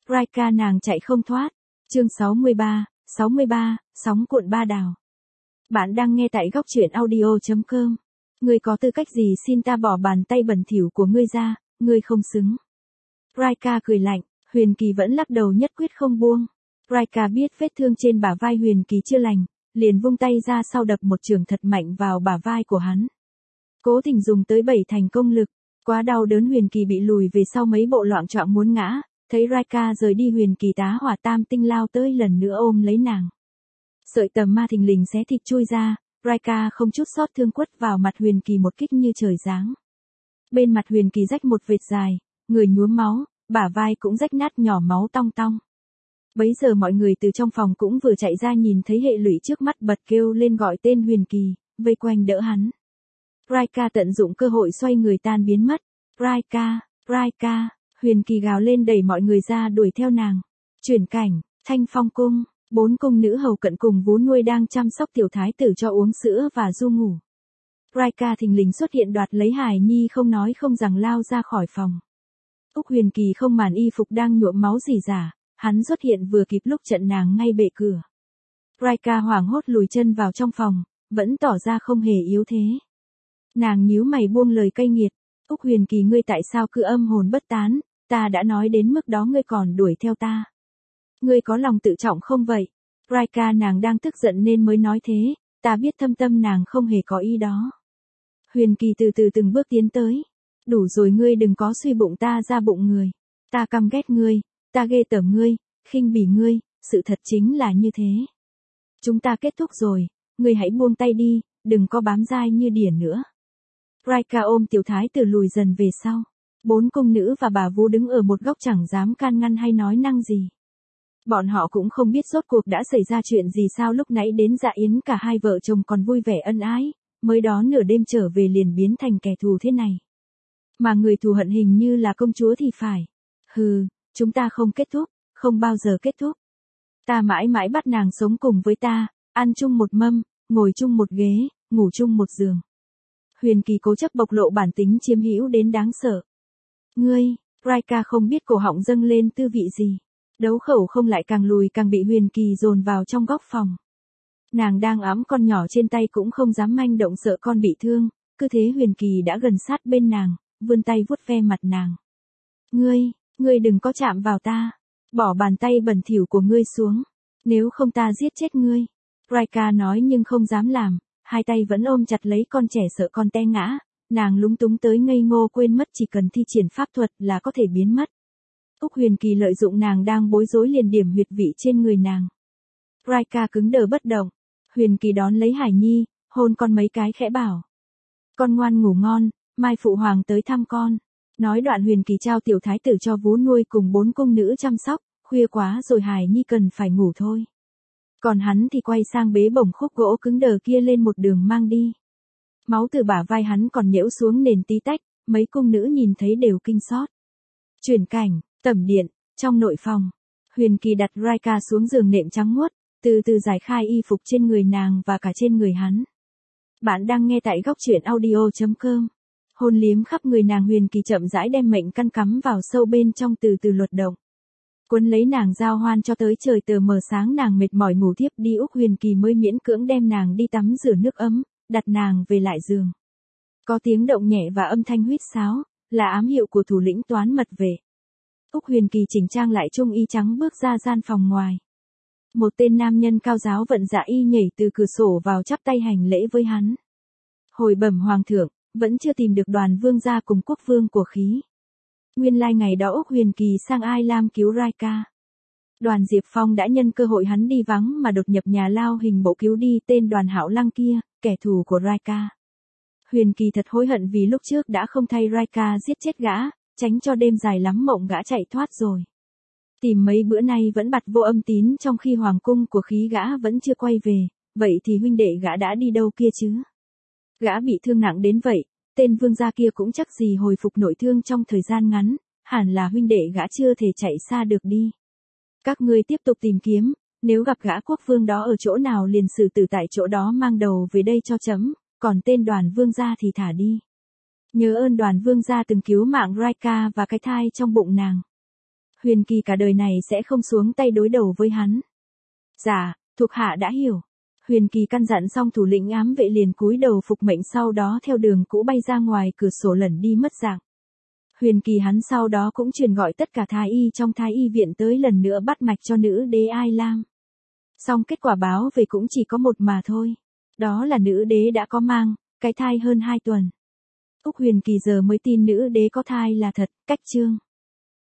Raika nàng chạy không thoát. Chương 63, sóng cuộn ba đào. Bạn đang nghe tại góc truyện audio.com. Ngươi có tư cách gì xin ta bỏ bàn tay bẩn thỉu của ngươi ra, ngươi không xứng. Raika cười lạnh, Huyền Kỳ vẫn lắc đầu nhất quyết không buông. Raika biết vết thương trên bả vai Huyền Kỳ chưa lành, liền vung tay ra sau đập một chưởng thật mạnh vào bả vai của hắn. Cố tình dùng tới 7 thành công lực, quá đau đớn Huyền Kỳ bị lùi về sau mấy bộ loạng choạng muốn ngã, thấy Raika rời đi Huyền Kỳ tá hỏa tam tinh lao tới lần nữa ôm lấy nàng. Sợi tầm ma thình lình xé thịt chui ra, Raika không chút xót thương quất vào mặt Huyền Kỳ một kích như trời giáng. Bên mặt Huyền Kỳ rách một vệt dài, người nhuốm máu, bả vai cũng rách nát nhỏ máu tong tong. Bấy giờ mọi người từ trong phòng cũng vừa chạy ra nhìn thấy hệ lụy trước mắt bật kêu lên gọi tên Huyền Kỳ, vây quanh đỡ hắn. Raika tận dụng cơ hội xoay người tan biến mất. Raika, Huyền Kỳ gào lên đẩy mọi người ra đuổi theo nàng. Chuyển cảnh, Thanh Phong cung, 4 cung nữ hầu cận cùng vú nuôi đang chăm sóc tiểu thái tử cho uống sữa và du ngủ. Raika thình lình xuất hiện đoạt lấy hài nhi không nói không rằng lao ra khỏi phòng. Úc Huyền Kỳ không màn y phục đang nhuộm máu rỉ rả, hắn xuất hiện vừa kịp lúc trận nàng ngay bệ cửa. Raika hoảng hốt lùi chân vào trong phòng, vẫn tỏ ra không hề yếu thế. Nàng nhíu mày buông lời cay nghiệt, Úc Huyền Kỳ ngươi tại sao cứ âm hồn bất tán, ta đã nói đến mức đó ngươi còn đuổi theo ta. Ngươi có lòng tự trọng không vậy? Raika nàng đang tức giận nên mới nói thế, ta biết thâm tâm nàng không hề có ý đó. Huyền Kỳ từ từ từng bước tiến tới. Đủ rồi ngươi đừng có suy bụng ta ra bụng người. Ta căm ghét ngươi, ta ghê tởm ngươi, khinh bỉ ngươi, sự thật chính là như thế. Chúng ta kết thúc rồi, ngươi hãy buông tay đi, đừng có bám dai như điển nữa. Raika ôm tiểu thái tử lùi dần về sau. 4 cung nữ và bà vú đứng ở một góc chẳng dám can ngăn hay nói năng gì. Bọn họ cũng không biết rốt cuộc đã xảy ra chuyện gì sao lúc nãy đến dạ yến cả hai vợ chồng còn vui vẻ ân ái, mới đó nửa đêm trở về liền biến thành kẻ thù thế này. Mà người thù hận hình như là công chúa thì phải. Hừ, chúng ta không kết thúc, không bao giờ kết thúc. Ta mãi mãi bắt nàng sống cùng với ta, ăn chung một mâm, ngồi chung một ghế, ngủ chung một giường. Huyền Kỳ cố chấp bộc lộ bản tính chiếm hữu đến đáng sợ. Ngươi, Raika không biết cổ họng dâng lên tư vị gì. Đấu khẩu không lại càng lùi càng bị Huyền Kỳ dồn vào trong góc phòng. Nàng đang ẵm con nhỏ trên tay cũng không dám manh động sợ con bị thương, cứ thế Huyền Kỳ đã gần sát bên nàng, vươn tay vuốt ve mặt nàng. Ngươi đừng có chạm vào ta, bỏ bàn tay bẩn thỉu của ngươi xuống, nếu không ta giết chết ngươi. Raika nói nhưng không dám làm, hai tay vẫn ôm chặt lấy con trẻ sợ con té ngã, nàng lúng túng tới ngây ngô quên mất chỉ cần thi triển pháp thuật là có thể biến mất. Úc Huyền Kỳ lợi dụng nàng đang bối rối liền điểm huyệt vị trên người nàng. Raika cứng đờ bất động, Huyền Kỳ đón lấy Hải Nhi, hôn con mấy cái khẽ bảo. Con ngoan ngủ ngon, mai phụ hoàng tới thăm con. Nói đoạn Huyền Kỳ trao tiểu thái tử cho vú nuôi cùng 4 cung nữ chăm sóc, khuya quá rồi Hải Nhi cần phải ngủ thôi. Còn hắn thì quay sang bế bổng khúc gỗ cứng đờ kia lên một đường mang đi. Máu từ bả vai hắn còn nhễu xuống nền tí tách, mấy cung nữ nhìn thấy đều kinh sót. Chuyển cảnh, tẩm điện, trong nội phòng. Huyền Kỳ đặt Raika xuống giường nệm trắng muốt, từ từ giải khai y phục trên người nàng và cả trên người hắn. Bạn đang nghe tại góc truyện audio.com. Hôn liếm khắp người nàng Huyền Kỳ chậm rãi đem mệnh căn cắm vào sâu bên trong từ từ luật động. Quấn lấy nàng giao hoan cho tới trời tờ mờ sáng nàng mệt mỏi ngủ thiếp đi Úc Huyền Kỳ mới miễn cưỡng đem nàng đi tắm rửa nước ấm, đặt nàng về lại giường. Có tiếng động nhẹ và âm thanh huýt sáo, là ám hiệu của thủ lĩnh toán mật về. Úc Huyền Kỳ chỉnh trang lại trung y trắng bước ra gian phòng ngoài. Một tên nam nhân cao giáo vận dạ y nhảy từ cửa sổ vào chắp tay hành lễ với hắn. Hồi bẩm hoàng thượng, vẫn chưa tìm được Đoàn vương gia cùng quốc vương của khí. Nguyên lai ngày đó Úc Huyền Kỳ sang Ai Lam cứu Raika. Đoàn Diệp Phong đã nhân cơ hội hắn đi vắng mà đột nhập nhà lao hình bộ cứu đi tên Đoàn Hạo Lăng kia, kẻ thù của Raika. Huyền Kỳ thật hối hận vì lúc trước đã không thay Raika giết chết gã, tránh cho đêm dài lắm mộng gã chạy thoát rồi. Tìm mấy bữa nay vẫn bặt vô âm tín trong khi hoàng cung của khí gã vẫn chưa quay về, vậy thì huynh đệ gã đã đi đâu kia chứ? Gã bị thương nặng đến vậy, tên vương gia kia cũng chắc gì hồi phục nội thương trong thời gian ngắn, hẳn là huynh đệ gã chưa thể chạy xa được đi. Các ngươi tiếp tục tìm kiếm, nếu gặp gã quốc vương đó ở chỗ nào liền xử tử tại chỗ đó mang đầu về đây cho chấm, còn tên Đoàn vương gia thì thả đi. Nhớ ơn Đoàn vương gia từng cứu mạng Raika và cái thai trong bụng nàng. Huyền Kỳ cả đời này sẽ không xuống tay đối đầu với hắn. Dạ, thuộc hạ đã hiểu. Huyền Kỳ căn dặn xong thủ lĩnh ám vệ liền cúi đầu phục mệnh, sau đó theo đường cũ bay ra ngoài cửa sổ lẩn đi mất dạng. Huyền Kỳ hắn sau đó cũng truyền gọi tất cả thái y trong thái y viện tới lần nữa bắt mạch cho nữ đế Ai Lam. Song kết quả báo về cũng chỉ có một mà thôi. Đó là nữ đế đã có mang, cái thai hơn 2 tuần. Úc Huyền Kỳ giờ mới tin nữ đế có thai là thật, cách chương.